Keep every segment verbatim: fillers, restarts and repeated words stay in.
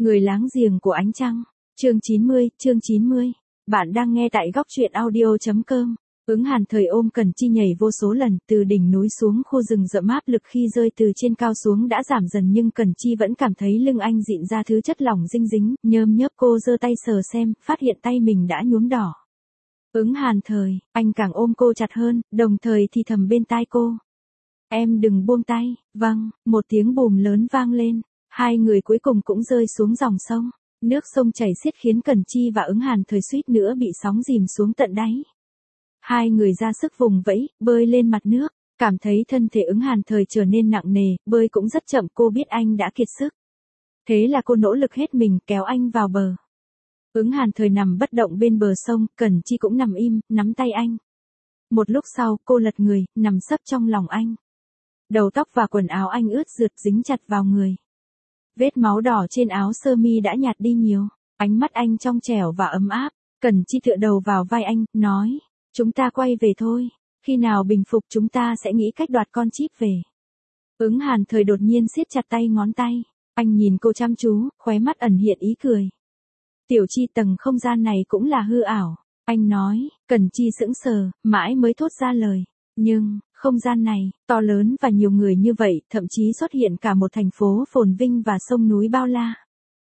Người láng giềng của ánh trăng. Chương chín mươi, chương chín mươi. Bạn đang nghe tại góc truyện audio chấm com. Ứng Hàn Thời ôm Cẩn Chi nhảy vô số lần, từ đỉnh núi xuống khu rừng rậm áp lực khi rơi từ trên cao xuống đã giảm dần nhưng Cẩn Chi vẫn cảm thấy lưng anh dịn ra thứ chất lỏng dinh dính, nhơm nhớp. Cô giơ tay sờ xem, phát hiện tay mình đã nhuốm đỏ. Ứng Hàn Thời, anh càng ôm cô chặt hơn, đồng thời thì thầm bên tai cô. Em đừng buông tay. Vâng, một tiếng bùm lớn vang lên. Hai người cuối cùng cũng rơi xuống dòng sông. Nước sông chảy xiết khiến Cẩn Chi và Ứng Hàn Thời suýt nữa bị sóng dìm xuống tận đáy. Hai người ra sức vùng vẫy, bơi lên mặt nước, cảm thấy thân thể Ứng Hàn Thời trở nên nặng nề, bơi cũng rất chậm, cô biết anh đã kiệt sức. Thế là cô nỗ lực hết mình kéo anh vào bờ. Ứng Hàn Thời nằm bất động bên bờ sông, Cẩn Chi cũng nằm im, nắm tay anh. Một lúc sau, cô lật người, nằm sấp trong lòng anh. Đầu tóc và quần áo anh ướt rượt dính chặt vào người. Vết máu đỏ trên áo sơ mi đã nhạt đi nhiều, ánh mắt anh trong trẻo và ấm áp. Cẩn Chi tựa đầu vào vai anh, nói, chúng ta quay về thôi, khi nào bình phục chúng ta sẽ nghĩ cách đoạt con chip về. Ứng Hàn Thời đột nhiên siết chặt tay ngón tay, anh nhìn cô chăm chú, khóe mắt ẩn hiện ý cười. Tiểu Chi, tầng không gian này cũng là hư ảo, anh nói. Cẩn Chi sững sờ, mãi mới thốt ra lời, nhưng, không gian này, to lớn và nhiều người như vậy, thậm chí xuất hiện cả một thành phố phồn vinh và sông núi bao la.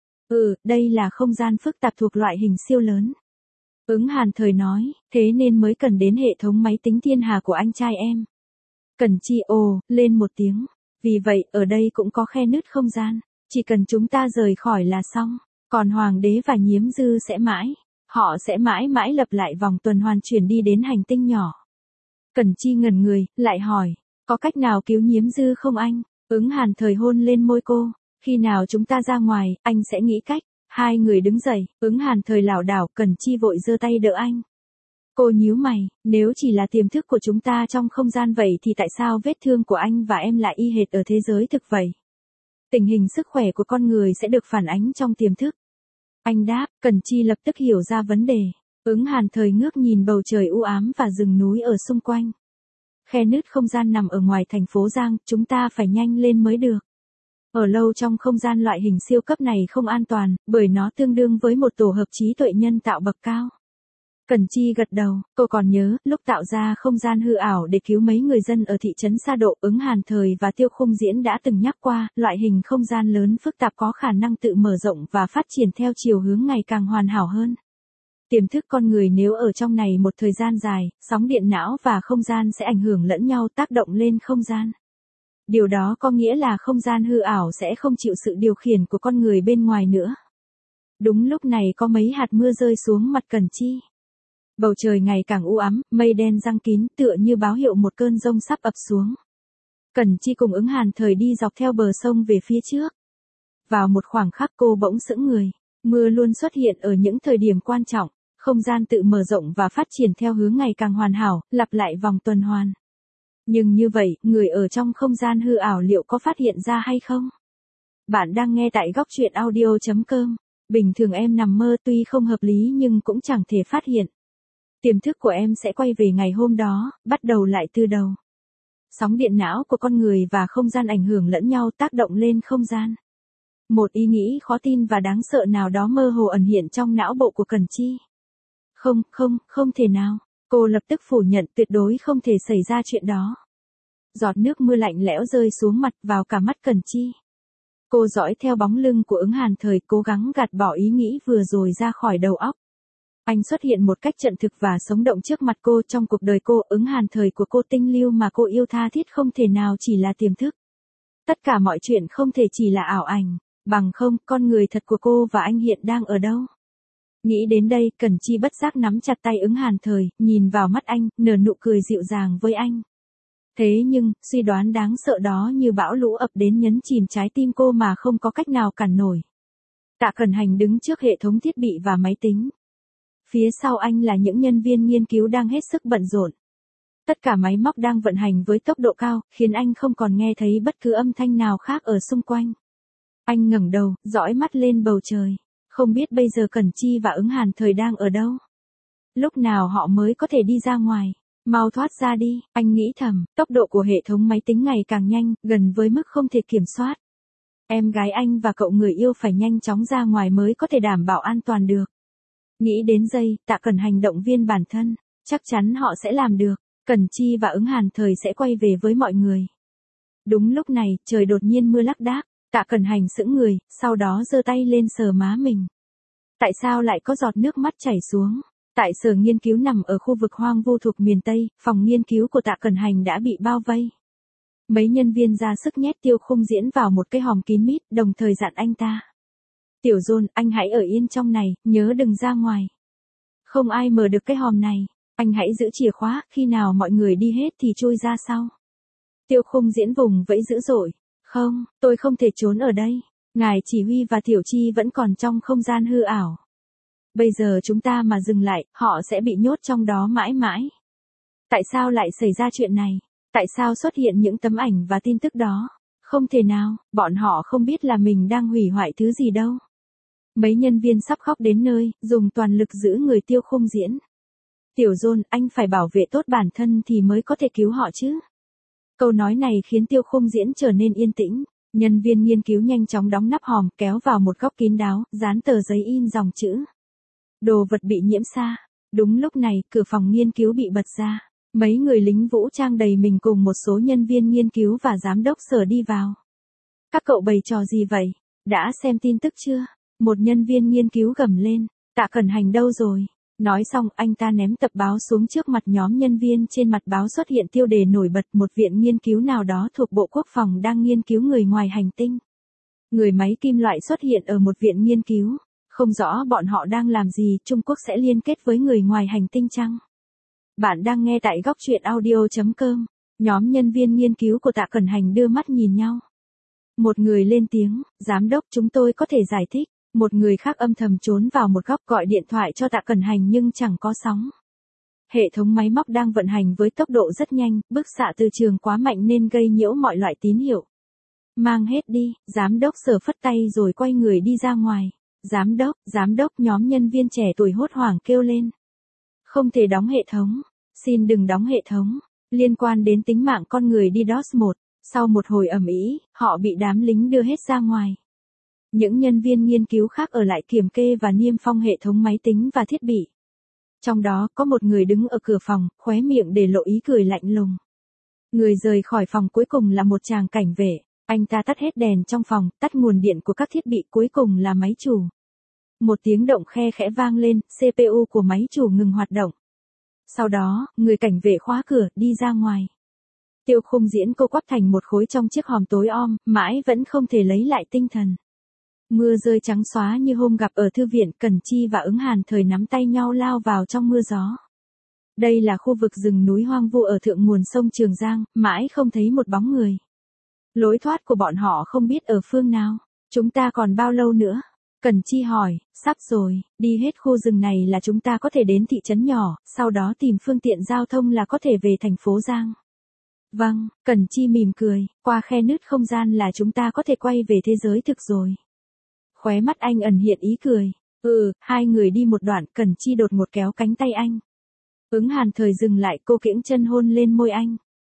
Ừ, đây là không gian phức tạp thuộc loại hình siêu lớn. Ứng Hàn Thời nói, thế nên mới cần đến hệ thống máy tính thiên hà của anh trai em. Cẩn Chi ồ, lên một tiếng. Vì vậy, ở đây cũng có khe nứt không gian. Chỉ cần chúng ta rời khỏi là xong. Còn Hoàng đế và Nhiễm Dư sẽ mãi. Họ sẽ mãi mãi lặp lại vòng tuần hoàn chuyển đi đến hành tinh nhỏ. Cẩn Chi ngẩn người, lại hỏi, có cách nào cứu Nhiễm Dư không anh? Ứng Hàn Thời hôn lên môi cô, khi nào chúng ta ra ngoài, anh sẽ nghĩ cách. Hai người đứng dậy, Ứng Hàn Thời lảo đảo, Cẩn Chi vội giơ tay đỡ anh. Cô nhíu mày, nếu chỉ là tiềm thức của chúng ta trong không gian vậy thì tại sao vết thương của anh và em lại y hệt ở thế giới thực vậy? Tình hình sức khỏe của con người sẽ được phản ánh trong tiềm thức. Anh đáp, Cẩn Chi lập tức hiểu ra vấn đề. Ứng Hàn Thời ngước nhìn bầu trời u ám và rừng núi ở xung quanh. Khe nứt không gian nằm ở ngoài thành phố Giang, chúng ta phải nhanh lên mới được. Ở lâu trong không gian loại hình siêu cấp này không an toàn, bởi nó tương đương với một tổ hợp trí tuệ nhân tạo bậc cao. Cẩn Chi gật đầu, cô còn nhớ, lúc tạo ra không gian hư ảo để cứu mấy người dân ở thị trấn Sa Độ, Ứng Hàn Thời và Tiêu Khung Diễn đã từng nhắc qua, loại hình không gian lớn phức tạp có khả năng tự mở rộng và phát triển theo chiều hướng ngày càng hoàn hảo hơn. Tiềm thức con người nếu ở trong này một thời gian dài, sóng điện não và không gian sẽ ảnh hưởng lẫn nhau, tác động lên không gian. Điều đó có nghĩa là không gian hư ảo sẽ không chịu sự điều khiển của con người bên ngoài nữa. Đúng lúc này có mấy hạt mưa rơi xuống mặt Cẩn Chi. Bầu trời ngày càng u ám, mây đen giăng kín tựa như báo hiệu một cơn giông sắp ập xuống. Cẩn Chi cùng Ứng Hàn Thời đi dọc theo bờ sông về phía trước. Vào một khoảng khắc cô bỗng sững người. Mưa luôn xuất hiện ở những thời điểm quan trọng, không gian tự mở rộng và phát triển theo hướng ngày càng hoàn hảo, lặp lại vòng tuần hoàn. Nhưng như vậy, người ở trong không gian hư ảo liệu có phát hiện ra hay không? Bạn đang nghe tại góc truyện audio chấm com. Bình thường em nằm mơ tuy không hợp lý nhưng cũng chẳng thể phát hiện. Tiềm thức của em sẽ quay về ngày hôm đó, bắt đầu lại từ đầu. Sóng điện não của con người và không gian ảnh hưởng lẫn nhau, tác động lên không gian. Một ý nghĩ khó tin và đáng sợ nào đó mơ hồ ẩn hiện trong não bộ của Cẩn Chi. Không, không, không thể nào. Cô lập tức phủ nhận, tuyệt đối không thể xảy ra chuyện đó. Giọt nước mưa lạnh lẽo rơi xuống mặt, vào cả mắt Cẩn Chi. Cô dõi theo bóng lưng của Ứng Hàn Thời, cố gắng gạt bỏ ý nghĩ vừa rồi ra khỏi đầu óc. Anh xuất hiện một cách chân thực và sống động trước mặt cô. Trong cuộc đời cô, Ứng Hàn Thời của cô tinh lưu mà cô yêu tha thiết không thể nào chỉ là tiềm thức. Tất cả mọi chuyện không thể chỉ là ảo ảnh, bằng không, con người thật của cô và anh hiện đang ở đâu? Nghĩ đến đây, Cẩn Chi bất giác nắm chặt tay Ứng Hàn Thời, nhìn vào mắt anh, nở nụ cười dịu dàng với anh. Thế nhưng, suy đoán đáng sợ đó như bão lũ ập đến nhấn chìm trái tim cô mà không có cách nào cản nổi. Tạ Cẩn Hành đứng trước hệ thống thiết bị và máy tính. Phía sau anh là những nhân viên nghiên cứu đang hết sức bận rộn. Tất cả máy móc đang vận hành với tốc độ cao, khiến anh không còn nghe thấy bất cứ âm thanh nào khác ở xung quanh. Anh ngẩng đầu, dõi mắt lên bầu trời. Không biết bây giờ Cẩn Chi và Ứng Hàn Thời đang ở đâu? Lúc nào họ mới có thể đi ra ngoài? Mau thoát ra đi, anh nghĩ thầm, tốc độ của hệ thống máy tính ngày càng nhanh, gần với mức không thể kiểm soát. Em gái anh và cậu người yêu phải nhanh chóng ra ngoài mới có thể đảm bảo an toàn được. Nghĩ đến giây, Tạ Cẩn Hành động viên bản thân, chắc chắn họ sẽ làm được, Cẩn Chi và Ứng Hàn Thời sẽ quay về với mọi người. Đúng lúc này, trời đột nhiên mưa lác đác, Tạ Cẩn Hành sững người, sau đó giơ tay lên sờ má mình. Tại sao lại có giọt nước mắt chảy xuống? Tại sở nghiên cứu nằm ở khu vực hoang vu thuộc miền Tây, phòng nghiên cứu của Tạ Cẩn Hành đã bị bao vây. Mấy nhân viên ra sức nhét Tiêu Khung Diễn vào một cái hòm kín mít, đồng thời dặn anh ta. Tiểu John, anh hãy ở yên trong này, nhớ đừng ra ngoài. Không ai mở được cái hòm này, anh hãy giữ chìa khóa, khi nào mọi người đi hết thì chui ra sau. Tiêu Khung Diễn vùng vẫy dữ dội. Không, tôi không thể trốn ở đây. Ngài chỉ huy và Tiểu Chi vẫn còn trong không gian hư ảo. Bây giờ chúng ta mà dừng lại, họ sẽ bị nhốt trong đó mãi mãi. Tại sao lại xảy ra chuyện này? Tại sao xuất hiện những tấm ảnh và tin tức đó? Không thể nào, bọn họ không biết là mình đang hủy hoại thứ gì đâu. Mấy nhân viên sắp khóc đến nơi, dùng toàn lực giữ người Tiêu Khung Diễn. Tiểu John, anh phải bảo vệ tốt bản thân thì mới có thể cứu họ chứ. Câu nói này khiến Tiêu Khung Diễn trở nên yên tĩnh. Nhân viên nghiên cứu nhanh chóng đóng nắp hòm, kéo vào một góc kín đáo, dán tờ giấy in dòng chữ. Đồ vật bị nhiễm sa. Đúng lúc này, cửa phòng nghiên cứu bị bật ra. Mấy người lính vũ trang đầy mình cùng một số nhân viên nghiên cứu và giám đốc sở đi vào. Các cậu bày trò gì vậy? Đã xem tin tức chưa? Một nhân viên nghiên cứu gầm lên. Tạ Cẩn Hành đâu rồi? Nói xong, anh ta ném tập báo xuống trước mặt nhóm nhân viên. Trên mặt báo xuất hiện tiêu đề nổi bật, một viện nghiên cứu nào đó thuộc Bộ Quốc phòng đang nghiên cứu người ngoài hành tinh. Người máy kim loại xuất hiện ở một viện nghiên cứu. Không rõ bọn họ đang làm gì, Trung Quốc sẽ liên kết với người ngoài hành tinh chăng? Bạn đang nghe tại góc truyện audio chấm com. Nhóm nhân viên nghiên cứu của Tạ Cẩn Hành đưa mắt nhìn nhau. Một người lên tiếng, giám đốc, chúng tôi có thể giải thích. Một người khác âm thầm trốn vào một góc gọi điện thoại cho Tạ Cẩn Hành nhưng chẳng có sóng. Hệ thống máy móc đang vận hành với tốc độ rất nhanh, bức xạ từ trường quá mạnh nên gây nhiễu mọi loại tín hiệu. Mang hết đi, giám đốc Sở phất tay rồi quay người đi ra ngoài. Giám đốc, giám đốc, nhóm nhân viên trẻ tuổi hốt hoảng kêu lên. Không thể đóng hệ thống, xin đừng đóng hệ thống, liên quan đến tính mạng con người đi đê ô ét một. Sau một hồi ầm ĩ, họ bị đám lính đưa hết ra ngoài. Những nhân viên nghiên cứu khác ở lại kiểm kê và niêm phong hệ thống máy tính và thiết bị. Trong đó có một người đứng ở cửa phòng, khóe miệng để lộ ý cười lạnh lùng. Người rời khỏi phòng cuối cùng là một chàng cảnh vệ. Anh ta tắt hết đèn trong phòng, tắt nguồn điện của các thiết bị, cuối cùng là máy chủ. Một tiếng động khe khẽ vang lên, xê pê u của máy chủ ngừng hoạt động. Sau đó, người cảnh vệ khóa cửa, đi ra ngoài. Tiêu Khung Diễn cô quắp thành một khối trong chiếc hòm tối om, mãi vẫn không thể lấy lại tinh thần. Mưa rơi trắng xóa như hôm gặp ở thư viện, Cẩn Chi và Ứng Hàn Thời nắm tay nhau lao vào trong mưa gió. Đây là khu vực rừng núi hoang vu ở thượng nguồn sông Trường Giang, mãi không thấy một bóng người. Lối thoát của bọn họ không biết ở phương nào. Chúng ta còn bao lâu nữa? Cẩn Chi hỏi. Sắp rồi, đi hết khu rừng này là chúng ta có thể đến thị trấn nhỏ, sau đó tìm phương tiện giao thông là có thể về thành phố Giang. Vâng, Cẩn Chi mỉm cười, qua khe nứt không gian là chúng ta có thể quay về thế giới thực rồi. Khóe mắt anh ẩn hiện ý cười. Ừ, hai người đi một đoạn, Cẩn Chi đột ngột kéo cánh tay anh. Ứng Hàn Thời dừng lại, cô kiễng chân hôn lên môi anh.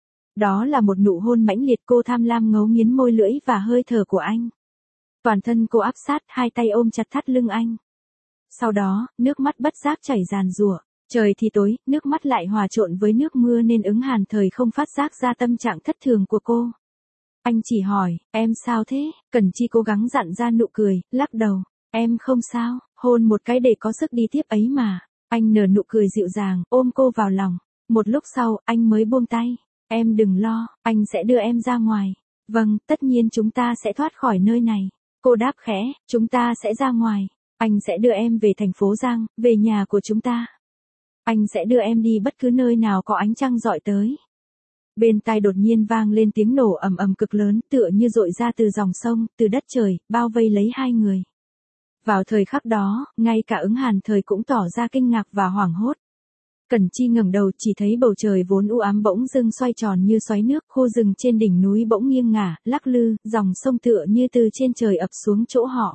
Đó là một nụ hôn mãnh liệt, cô tham lam ngấu nghiến môi lưỡi và hơi thở của anh. Toàn thân cô áp sát, hai tay ôm chặt thắt lưng anh. Sau đó, nước mắt bất giác chảy ràn rủa. Trời thì tối, nước mắt lại hòa trộn với nước mưa nên Ứng Hàn Thời không phát giác ra tâm trạng thất thường của cô. Anh chỉ hỏi, em sao thế? Cẩn Chi cố gắng dặn ra nụ cười, lắc đầu. Em không sao, hôn một cái để có sức đi tiếp ấy mà. Anh nở nụ cười dịu dàng, ôm cô vào lòng. Một lúc sau, anh mới buông tay. Em đừng lo, anh sẽ đưa em ra ngoài. Vâng, tất nhiên chúng ta sẽ thoát khỏi nơi này. Cô đáp khẽ, chúng ta sẽ ra ngoài. Anh sẽ đưa em về thành phố Giang, về nhà của chúng ta. Anh sẽ đưa em đi bất cứ nơi nào có ánh trăng rọi tới. Bên tai đột nhiên vang lên tiếng nổ ầm ầm cực lớn, tựa như dội ra từ dòng sông, từ đất trời, bao vây lấy hai người. Vào thời khắc đó, ngay cả Ứng Hàn Thời cũng tỏ ra kinh ngạc và hoảng hốt. Cẩn Chi ngẩng đầu chỉ thấy bầu trời vốn u ám bỗng dưng xoay tròn như xoáy nước, khu rừng trên đỉnh núi bỗng nghiêng ngả, lắc lư, dòng sông tựa như từ trên trời ập xuống chỗ họ.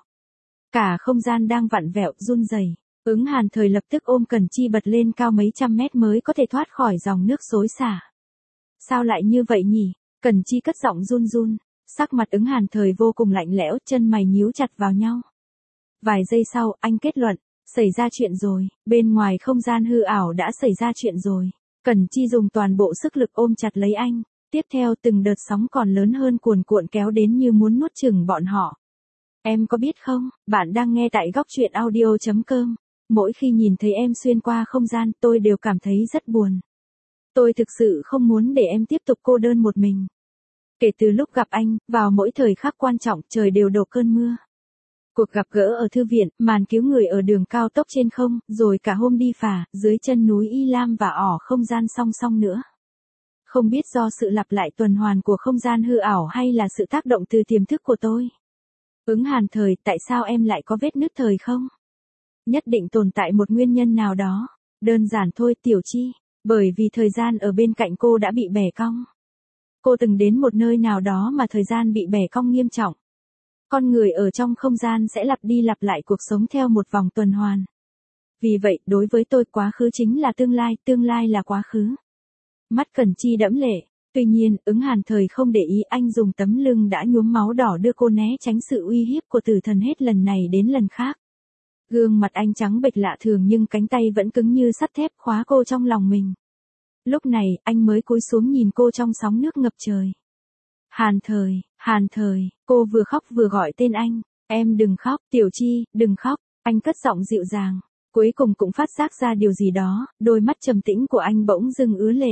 Cả không gian đang vặn vẹo, run rẩy. Ứng Hàn Thời lập tức ôm Cẩn Chi bật lên cao mấy trăm mét mới có thể thoát khỏi dòng nước xối xả. Sao lại như vậy nhỉ? Cẩn Chi cất giọng run run. Sắc mặt Ứng Hàn Thời vô cùng lạnh lẽo, chân mày nhíu chặt vào nhau. Vài giây sau, anh kết luận, xảy ra chuyện rồi, bên ngoài không gian hư ảo đã xảy ra chuyện rồi. Cẩn Chi dùng toàn bộ sức lực ôm chặt lấy anh, tiếp theo từng đợt sóng còn lớn hơn cuồn cuộn kéo đến như muốn nuốt chửng bọn họ. Em có biết không, bạn đang nghe tại góc truyện audio chấm com. Mỗi khi nhìn thấy em xuyên qua không gian, tôi đều cảm thấy rất buồn. Tôi thực sự không muốn để em tiếp tục cô đơn một mình. Kể từ lúc gặp anh, vào mỗi thời khắc quan trọng trời đều đổ cơn mưa. Cuộc gặp gỡ ở thư viện, màn cứu người ở đường cao tốc trên không, rồi cả hôm đi phà, dưới chân núi Y Lam và ỏ không gian song song nữa. Không biết do sự lặp lại tuần hoàn của không gian hư ảo hay là sự tác động từ tiềm thức của tôi. Ứng Hàn Thời, tại sao em lại có vết nứt thời không? Nhất định tồn tại một nguyên nhân nào đó. Đơn giản thôi Tiểu Chi, bởi vì thời gian ở bên cạnh cô đã bị bẻ cong. Cô từng đến một nơi nào đó mà thời gian bị bẻ cong nghiêm trọng. Con người ở trong không gian sẽ lặp đi lặp lại cuộc sống theo một vòng tuần hoàn. Vì vậy, đối với tôi quá khứ chính là tương lai, tương lai là quá khứ. Mắt Cẩn Chi đẫm lệ. Tuy nhiên, Ứng Hàn Thời không để ý, anh dùng tấm lưng đã nhuốm máu đỏ đưa cô né tránh sự uy hiếp của tử thần hết lần này đến lần khác. Gương mặt anh trắng bệch lạ thường nhưng cánh tay vẫn cứng như sắt thép khóa cô trong lòng mình. Lúc này, anh mới cúi xuống nhìn cô trong sóng nước ngập trời. Hàn Thời, Hàn Thời, cô vừa khóc vừa gọi tên anh. Em đừng khóc, Tiểu Chi, đừng khóc. Anh cất giọng dịu dàng. Cuối cùng cũng phát giác ra điều gì đó, đôi mắt trầm tĩnh của anh bỗng dưng ứa lệ.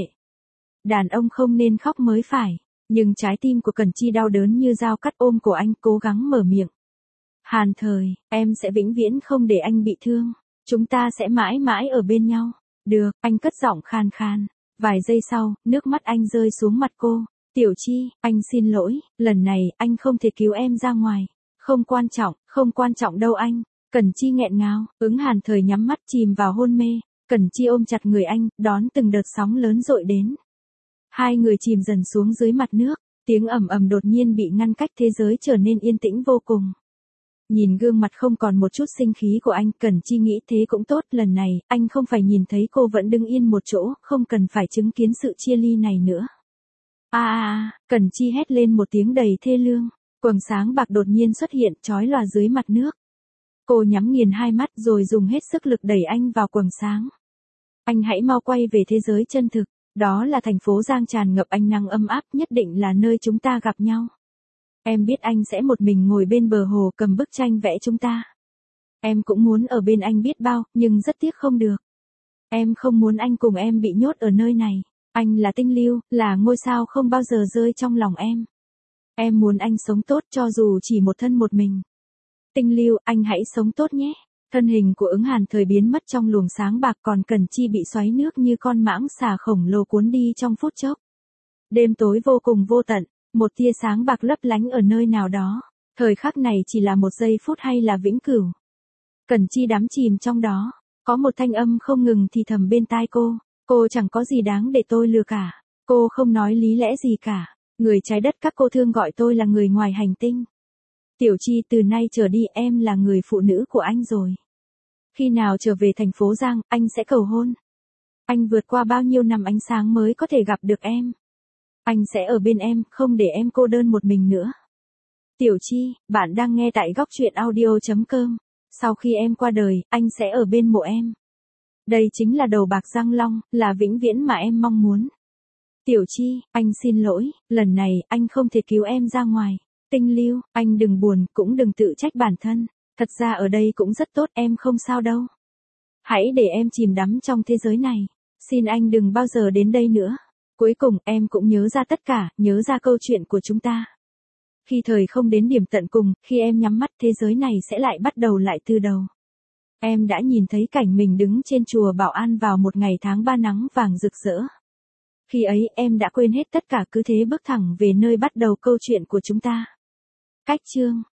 Đàn ông không nên khóc mới phải. Nhưng trái tim của Cẩn Chi đau đớn như dao cắt ôm của anh, cố gắng mở miệng. Hàn Thời, em sẽ vĩnh viễn không để anh bị thương. Chúng ta sẽ mãi mãi ở bên nhau. Được, anh cất giọng khan khan. Vài giây sau, nước mắt anh rơi xuống mặt cô. Tiểu Chi, anh xin lỗi, lần này anh không thể cứu em ra ngoài. Không quan trọng, không quan trọng đâu anh. Cẩn Chi nghẹn ngào, Ứng Hàn Thời nhắm mắt chìm vào hôn mê. Cẩn Chi ôm chặt người anh, đón từng đợt sóng lớn dội đến. Hai người chìm dần xuống dưới mặt nước, tiếng ầm ầm đột nhiên bị ngăn cách, thế giới trở nên yên tĩnh vô cùng. Nhìn gương mặt không còn một chút sinh khí của anh, Cẩn Chi nghĩ thế cũng tốt, lần này, anh không phải nhìn thấy cô vẫn đứng yên một chỗ, không cần phải chứng kiến sự chia ly này nữa. A a a, Cẩn Chi hét lên một tiếng đầy thê lương, quầng sáng bạc đột nhiên xuất hiện chói lòa dưới mặt nước. Cô nhắm nghiền hai mắt rồi dùng hết sức lực đẩy anh vào quầng sáng. Anh hãy mau quay về thế giới chân thực, đó là thành phố Giang tràn ngập ánh nắng ấm áp, nhất định là nơi chúng ta gặp nhau. Em biết anh sẽ một mình ngồi bên bờ hồ cầm bức tranh vẽ chúng ta. Em cũng muốn ở bên anh biết bao, nhưng rất tiếc không được. Em không muốn anh cùng em bị nhốt ở nơi này. Anh là tinh lưu, là ngôi sao không bao giờ rơi trong lòng em. Em muốn anh sống tốt cho dù chỉ một thân một mình. Tinh lưu, anh hãy sống tốt nhé. Thân hình của Ứng Hàn Thời biến mất trong luồng sáng bạc, còn Cẩn Chi bị xoáy nước như con mãng xà khổng lồ cuốn đi trong phút chốc. Đêm tối vô cùng vô tận, một tia sáng bạc lấp lánh ở nơi nào đó. Thời khắc này chỉ là một giây phút hay là vĩnh cửu? Cẩn Chi đắm chìm trong đó, có một thanh âm không ngừng thì thầm bên tai cô. Cô chẳng có gì đáng để tôi lừa cả. Cô không nói lý lẽ gì cả. Người trái đất các cô thương gọi tôi là người ngoài hành tinh. Tiểu Chi, từ nay trở đi em là người phụ nữ của anh rồi. Khi nào trở về thành phố Giang, anh sẽ cầu hôn. Anh vượt qua bao nhiêu năm ánh sáng mới có thể gặp được em. Anh sẽ ở bên em, không để em cô đơn một mình nữa. Tiểu Chi, bạn đang nghe tại góc truyện audio chấm com. Sau khi em qua đời, anh sẽ ở bên mộ em. Đây chính là đầu bạc răng long, là vĩnh viễn mà em mong muốn. Tiểu Chi, anh xin lỗi, lần này anh không thể cứu em ra ngoài. Tinh lưu, anh đừng buồn, cũng đừng tự trách bản thân. Thật ra ở đây cũng rất tốt, em không sao đâu. Hãy để em chìm đắm trong thế giới này. Xin anh đừng bao giờ đến đây nữa. Cuối cùng, em cũng nhớ ra tất cả, nhớ ra câu chuyện của chúng ta. Khi thời không đến điểm tận cùng, khi em nhắm mắt, thế giới này sẽ lại bắt đầu lại từ đầu. Em đã nhìn thấy cảnh mình đứng trên chùa Bảo An vào một ngày tháng ba nắng vàng rực rỡ. Khi ấy em đã quên hết tất cả, cứ thế bước thẳng về nơi bắt đầu câu chuyện của chúng ta. Cách chương